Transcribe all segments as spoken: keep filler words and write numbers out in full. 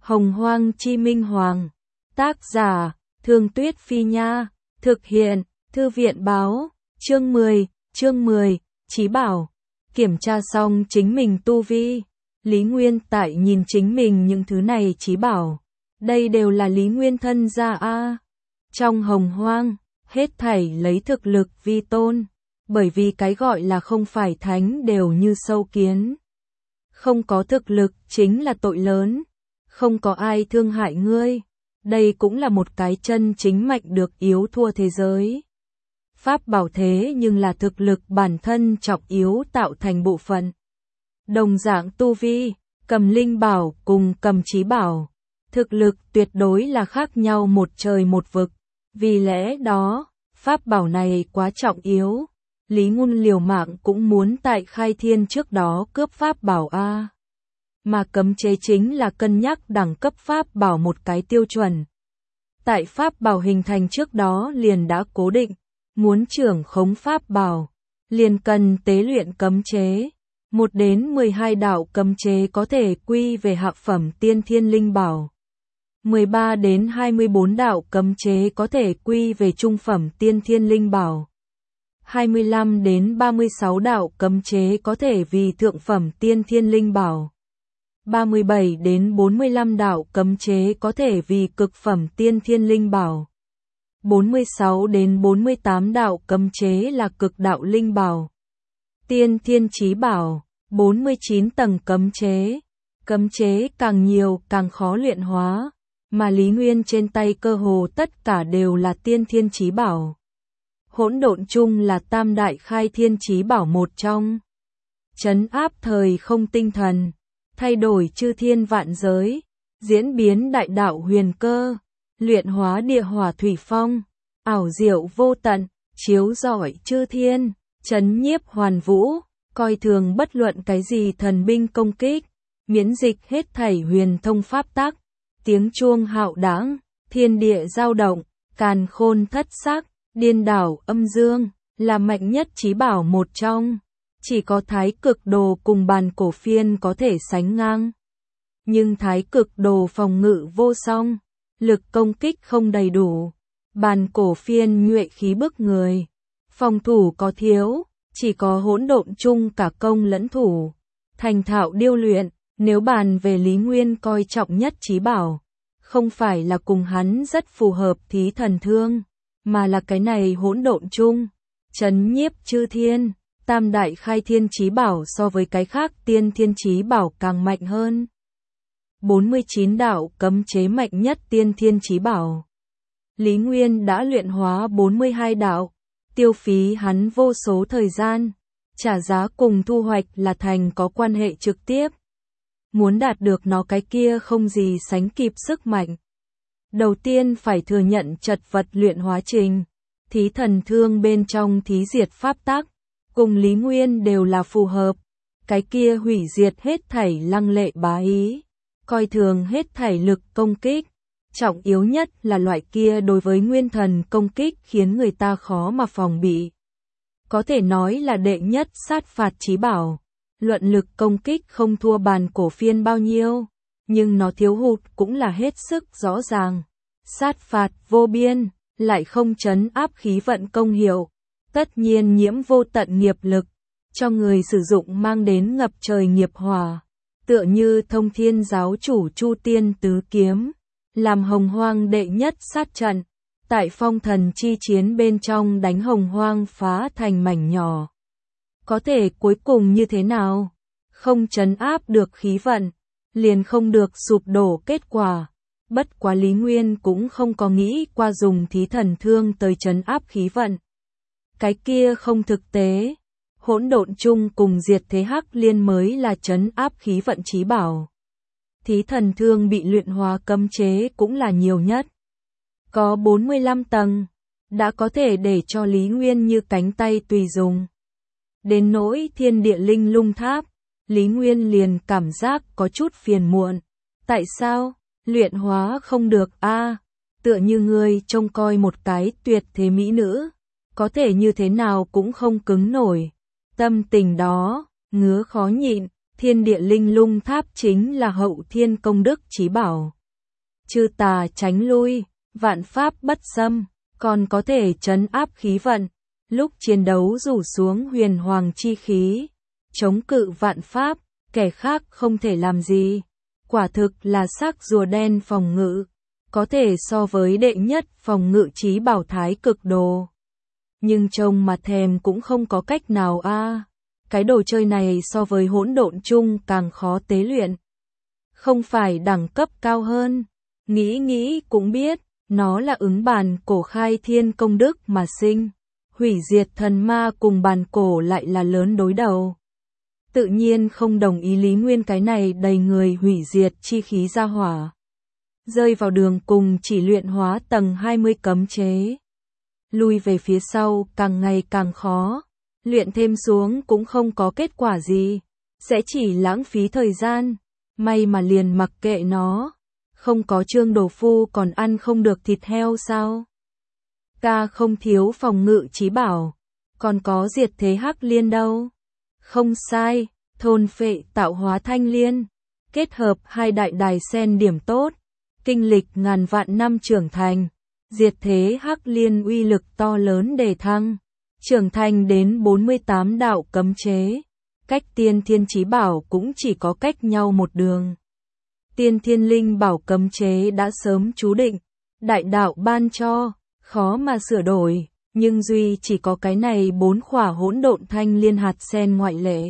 Hồng Hoang Chi Minh Hoàng. Tác giả, Thương Tuyết Phi Nha. Thực hiện, Thư viện Báo. Chương mười, chương mười, Chí Bảo. Kiểm tra xong chính mình tu vi. Lý Nguyên Tại nhìn chính mình những thứ này Chí Bảo. Đây đều là Lý Nguyên thân gia a. Trong Hồng Hoang, hết thảy lấy thực lực vi tôn. Bởi vì cái gọi là không phải thánh đều như sâu kiến. Không có thực lực chính là tội lớn. Không có ai thương hại ngươi. Đây cũng là một cái chân chính mạnh được yếu thua thế giới. Pháp bảo thế nhưng là thực lực bản thân trọng yếu tạo thành bộ phận. Đồng dạng tu vi, cầm linh bảo cùng cầm chí bảo. Thực lực tuyệt đối là khác nhau một trời một vực. Vì lẽ đó, pháp bảo này quá trọng yếu. Lý Ngôn liều mạng cũng muốn tại khai thiên trước đó cướp pháp bảo A. Mà cấm chế chính là cân nhắc đẳng cấp pháp bảo một cái tiêu chuẩn. Tại pháp bảo hình thành trước đó liền đã cố định, muốn trưởng khống pháp bảo, liền cần tế luyện cấm chế. một đến mười hai đạo cấm chế có thể quy về hạ phẩm tiên thiên linh bảo. mười ba đến hai mươi bốn đạo cấm chế có thể quy về trung phẩm tiên thiên linh bảo. hai mươi lăm đến ba mươi sáu đạo cấm chế có thể vì thượng phẩm tiên thiên linh bảo. ba mươi bảy đến bốn mươi lăm đạo cấm chế có thể vì cực phẩm tiên thiên linh bảo. bốn mươi sáu đến bốn mươi tám đạo cấm chế là cực đạo linh bảo. Tiên thiên chí bảo, bốn mươi chín tầng cấm chế. Cấm chế càng nhiều càng khó luyện hóa, mà Lý Nguyên trên tay cơ hồ tất cả đều là tiên thiên chí bảo. Hỗn độn chung là tam đại khai thiên chí bảo một trong. Trấn áp thời không tinh thần, thay đổi chư thiên vạn giới, diễn biến đại đạo huyền cơ, luyện hóa địa hỏa thủy phong, ảo diệu vô tận, chiếu rọi chư thiên, trấn nhiếp hoàn vũ, coi thường bất luận cái gì thần binh công kích, miễn dịch hết thảy huyền thông pháp tắc, tiếng chuông hạo đãng, thiên địa dao động, càn khôn thất sắc, điên đảo âm dương, là mạnh nhất chí bảo một trong. Chỉ có Thái Cực Đồ cùng Bàn Cổ Phiên có thể sánh ngang. Nhưng Thái Cực Đồ phòng ngự vô song, lực công kích không đầy đủ. Bàn Cổ Phiên nhuệ khí bức người, phòng thủ có thiếu, chỉ có hỗn độn chung cả công lẫn thủ. Thành thạo điêu luyện, nếu bàn về Lý Nguyên coi trọng nhất chí bảo, không phải là cùng hắn rất phù hợp Thí Thần Thương, mà là cái này hỗn độn chung, trấn nhiếp chư thiên. Tam đại khai thiên chí bảo so với cái khác tiên thiên chí bảo càng mạnh hơn. bốn mươi chín đạo cấm chế mạnh nhất tiên thiên chí bảo. Lý Nguyên đã luyện hóa bốn mươi hai đạo, tiêu phí hắn vô số thời gian, trả giá cùng thu hoạch là thành có quan hệ trực tiếp. Muốn đạt được nó cái kia không gì sánh kịp sức mạnh. Đầu tiên phải thừa nhận trật vật luyện hóa trình, Thí Thần Thương bên trong thí diệt pháp tắc. Cùng Lý Nguyên đều là phù hợp, cái kia hủy diệt hết thảy lăng lệ bá ý, coi thường hết thảy lực công kích, trọng yếu nhất là loại kia đối với nguyên thần công kích khiến người ta khó mà phòng bị. Có thể nói là đệ nhất sát phạt chí bảo, luận lực công kích không thua Bàn Cổ Phiên bao nhiêu, nhưng nó thiếu hụt cũng là hết sức rõ ràng. Sát phạt vô biên, lại không trấn áp khí vận công hiệu. Tất nhiên nhiễm vô tận nghiệp lực, cho người sử dụng mang đến ngập trời nghiệp hỏa, tựa như Thông Thiên giáo chủ Chu Tiên tứ kiếm, làm Hồng Hoang đệ nhất sát trận, tại phong thần chi chiến bên trong đánh Hồng Hoang phá thành mảnh nhỏ. Có thể cuối cùng như thế nào? Không trấn áp được khí vận, liền không được sụp đổ kết quả. Bất quá Lý Nguyên cũng không có nghĩ qua dùng Thí Thần Thương tới trấn áp khí vận. Cái kia không thực tế, hỗn độn chung cùng diệt thế hắc liên mới là trấn áp khí vận chí bảo. Thí Thần Thương bị luyện hóa cấm chế cũng là nhiều nhất. Có bốn mươi lăm tầng, đã có thể để cho Lý Nguyên như cánh tay tùy dùng. Đến nỗi thiên địa linh lung tháp, Lý Nguyên liền cảm giác có chút phiền muộn. Tại sao? Luyện hóa không được a? Tựa như người trông coi một cái tuyệt thế mỹ nữ. Có thể như thế nào cũng không cứng nổi. Tâm tình đó, ngứa khó nhịn, Thiên địa linh lung tháp chính là hậu thiên công đức chí bảo. Chư tà tránh lui, vạn pháp bất xâm, còn có thể trấn áp khí vận, lúc chiến đấu rủ xuống huyền hoàng chi khí, chống cự vạn pháp, kẻ khác không thể làm gì. Quả thực là xác rùa đen phòng ngự, có thể so với đệ nhất phòng ngự chí bảo thái cực đồ. Nhưng trông mà thèm cũng không có cách nào a. À. Cái đồ chơi này so với hỗn độn chung càng khó tế luyện. Không phải đẳng cấp cao hơn, nghĩ nghĩ cũng biết, nó là ứng bàn cổ khai thiên công đức mà sinh. Hủy diệt thần ma cùng bàn cổ lại là lớn đối đầu. Tự nhiên không đồng ý Lý Nguyên cái này đầy người hủy diệt chi khí ra hỏa. Rơi vào đường cùng chỉ luyện hóa tầng hai mươi cấm chế. Lui về phía sau càng ngày càng khó. Luyện thêm xuống cũng không có kết quả gì. Sẽ chỉ lãng phí thời gian. May mà liền mặc kệ nó. Không có Trương Đồ Phu còn ăn không được thịt heo sao? Ta không thiếu phòng ngự chí bảo. Còn có diệt thế hắc liên đâu. Không sai, thôn phệ tạo hóa thanh liên. Kết hợp hai đại đài sen điểm tốt. Kinh lịch ngàn vạn năm trưởng thành. Diệt thế hắc liên uy lực to lớn đề thăng. Trưởng thành đến bốn mươi tám đạo cấm chế. Cách tiên thiên chí bảo cũng chỉ có cách nhau một đường. Tiên thiên linh bảo cấm chế đã sớm chú định. Đại đạo ban cho, khó mà sửa đổi. Nhưng duy chỉ có cái này bốn khỏa hỗn độn thanh liên hạt sen ngoại lệ.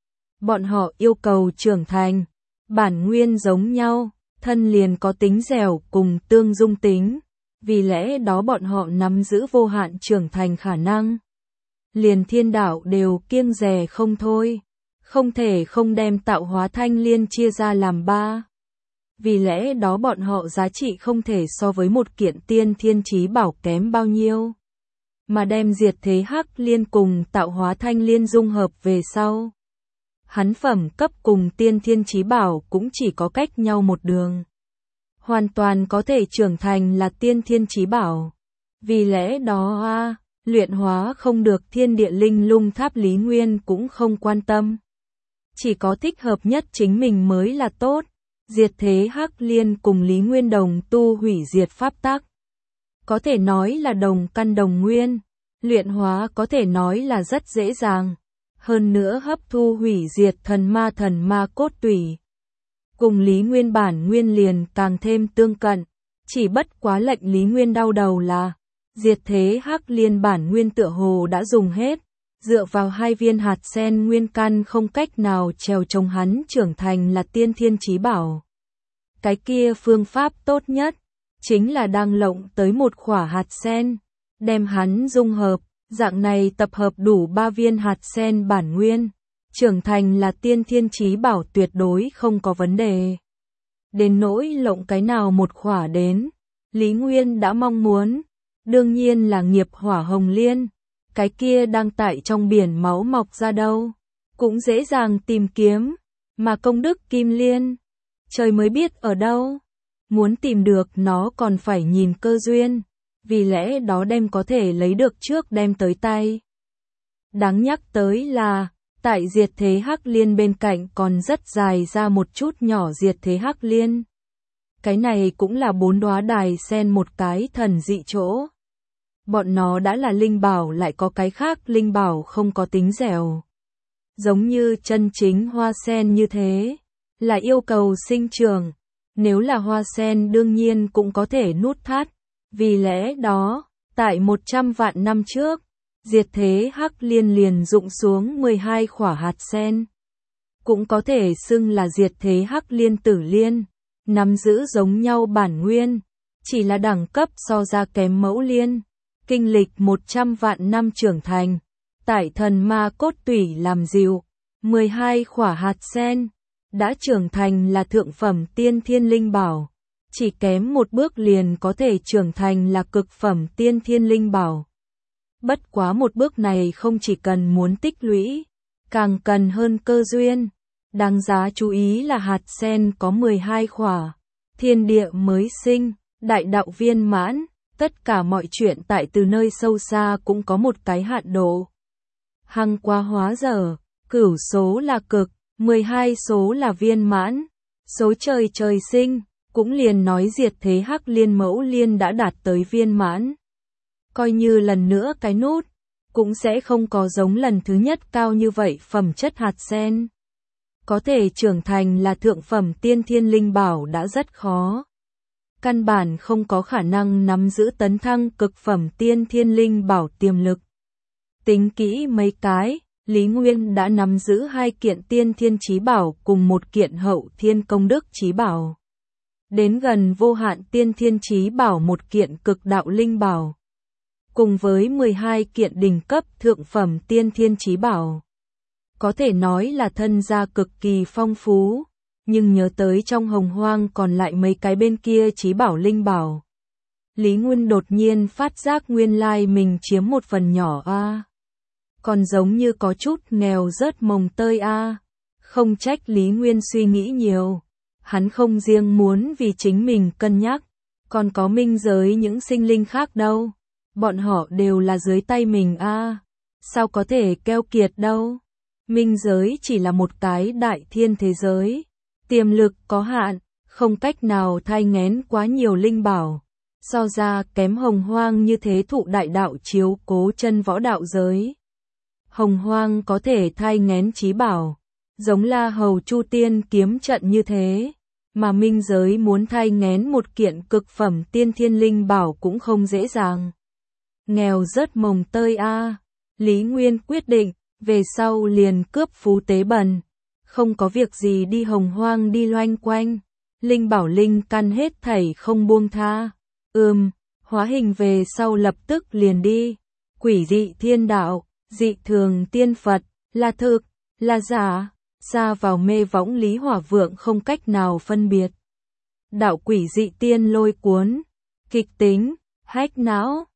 Bọn họ yêu cầu trưởng thành. Bản nguyên giống nhau, thân liền có tính dẻo cùng tương dung tính. Vì lẽ đó bọn họ nắm giữ vô hạn trưởng thành khả năng. Liền thiên đạo đều kiêng dè không thôi. Không thể không đem tạo hóa thanh liên chia ra làm ba. Vì lẽ đó bọn họ giá trị không thể so với một kiện tiên thiên chí bảo kém bao nhiêu. Mà đem diệt thế hắc liên cùng tạo hóa thanh liên dung hợp về sau. Hắn phẩm cấp cùng tiên thiên chí bảo cũng chỉ có cách nhau một đường. Hoàn toàn có thể trưởng thành là tiên thiên chí bảo. Vì lẽ đó a, luyện hóa không được thiên địa linh lung tháp Lý Nguyên cũng không quan tâm. Chỉ có thích hợp nhất chính mình mới là tốt. Diệt thế hắc liên cùng Lý Nguyên đồng tu hủy diệt pháp tắc. Có thể nói là đồng căn đồng nguyên. Luyện hóa có thể nói là rất dễ dàng. Hơn nữa hấp thu hủy diệt thần ma thần ma cốt tủy. Cùng Lý Nguyên bản nguyên liền càng thêm tương cận. Chỉ bất quá lệnh Lý Nguyên đau đầu là diệt thế hắc liên bản nguyên tựa hồ đã dùng hết. Dựa vào hai viên hạt sen nguyên căn không cách nào trèo chống hắn trưởng thành là tiên thiên chí bảo. Cái kia phương pháp tốt nhất chính là đang lộng tới một khỏa hạt sen, đem hắn dung hợp, dạng này tập hợp đủ ba viên hạt sen bản nguyên, trưởng thành là tiên thiên chí bảo tuyệt đối không có vấn đề. Đến nỗi lộng cái nào một khỏa đến, Lý Nguyên đã mong muốn, đương nhiên là nghiệp hỏa hồng liên. Cái kia đang tại trong biển máu mọc ra đâu, cũng dễ dàng tìm kiếm, mà công đức kim liên, trời mới biết ở đâu, muốn tìm được nó còn phải nhìn cơ duyên, vì lẽ đó đem có thể lấy được trước đem tới tay. Đáng nhắc tới là, tại diệt thế hắc liên bên cạnh còn rất dài ra một chút nhỏ diệt thế hắc liên. Cái này cũng là bốn đóa đài sen một cái thần dị chỗ. Bọn nó đã là linh bảo lại có cái khác linh bảo không có tính dẻo. Giống như chân chính hoa sen như thế, là yêu cầu sinh trưởng. Nếu là hoa sen đương nhiên cũng có thể nút thắt. Vì lẽ đó, tại một trăm vạn năm trước, diệt thế hắc liên liền rụng xuống mười hai khỏa hạt sen. Cũng có thể xưng là diệt thế hắc liên tử liên, nắm giữ giống nhau bản nguyên, chỉ là đẳng cấp so ra kém mẫu liên. Kinh lịch một trăm vạn năm trưởng thành, tại thần ma cốt tủy làm dịu, mười hai khỏa hạt sen, đã trưởng thành là thượng phẩm tiên thiên linh bảo, chỉ kém một bước liền có thể trưởng thành là cực phẩm tiên thiên linh bảo. Bất quá một bước này không chỉ cần muốn tích lũy, càng cần hơn cơ duyên. Đáng giá chú ý là hạt sen có mười hai khỏa, thiên địa mới sinh, đại đạo viên mãn. Tất cả mọi chuyện tại từ nơi sâu xa cũng có một cái hạn độ. Hăng quá hóa dở, cửu số là cực, mười hai số là viên mãn, số trời trời sinh, cũng liền nói diệt thế hắc liên mẫu liên đã đạt tới viên mãn. Coi như lần nữa cái nút, cũng sẽ không có giống lần thứ nhất cao như vậy phẩm chất hạt sen. Có thể trưởng thành là thượng phẩm tiên thiên linh bảo đã rất khó. Căn bản không có khả năng nắm giữ tấn thăng cực phẩm tiên thiên linh bảo tiềm lực. Tính kỹ mấy cái, Lý Nguyên đã nắm giữ hai kiện tiên thiên chí bảo cùng một kiện hậu thiên công đức chí bảo. Đến gần vô hạn tiên thiên chí bảo một kiện cực đạo linh bảo. Cùng với mười hai kiện đỉnh cấp thượng phẩm tiên thiên chí bảo. Có thể nói là thân gia cực kỳ phong phú, nhưng nhớ tới trong hồng hoang còn lại mấy cái bên kia chí bảo linh bảo. Lý Nguyên đột nhiên phát giác nguyên lai mình chiếm một phần nhỏ a. À. Còn giống như có chút nghèo rớt mồng tơi a. À. Không trách Lý Nguyên suy nghĩ nhiều. Hắn không riêng muốn vì chính mình cân nhắc, còn có minh giới những sinh linh khác đâu. Bọn họ đều là dưới tay mình a. À. Sao có thể keo kiệt đâu. Minh giới chỉ là một cái đại thiên thế giới. Tiềm lực có hạn, không cách nào thai nghén quá nhiều linh bảo. So ra kém hồng hoang như thế thụ đại đạo chiếu cố chân võ đạo giới. Hồng hoang có thể thai nghén chí bảo, giống La Hầu Chu Tiên kiếm trận như thế. Mà minh giới muốn thai nghén một kiện cực phẩm tiên thiên linh bảo cũng không dễ dàng. Nghèo rớt mồng tơi a. À. Lý Nguyên quyết định, về sau liền cướp phú tế bần. Không có việc gì đi hồng hoang đi loanh quanh. Linh bảo linh căn hết thảy không buông tha. Ừm, hóa hình về sau lập tức liền đi. Quỷ dị thiên đạo, dị thường tiên Phật, là thực, là giả, xa vào mê võng Lý Hỏa Vượng không cách nào phân biệt. Đạo quỷ dị tiên lôi cuốn, kịch tính, hách não.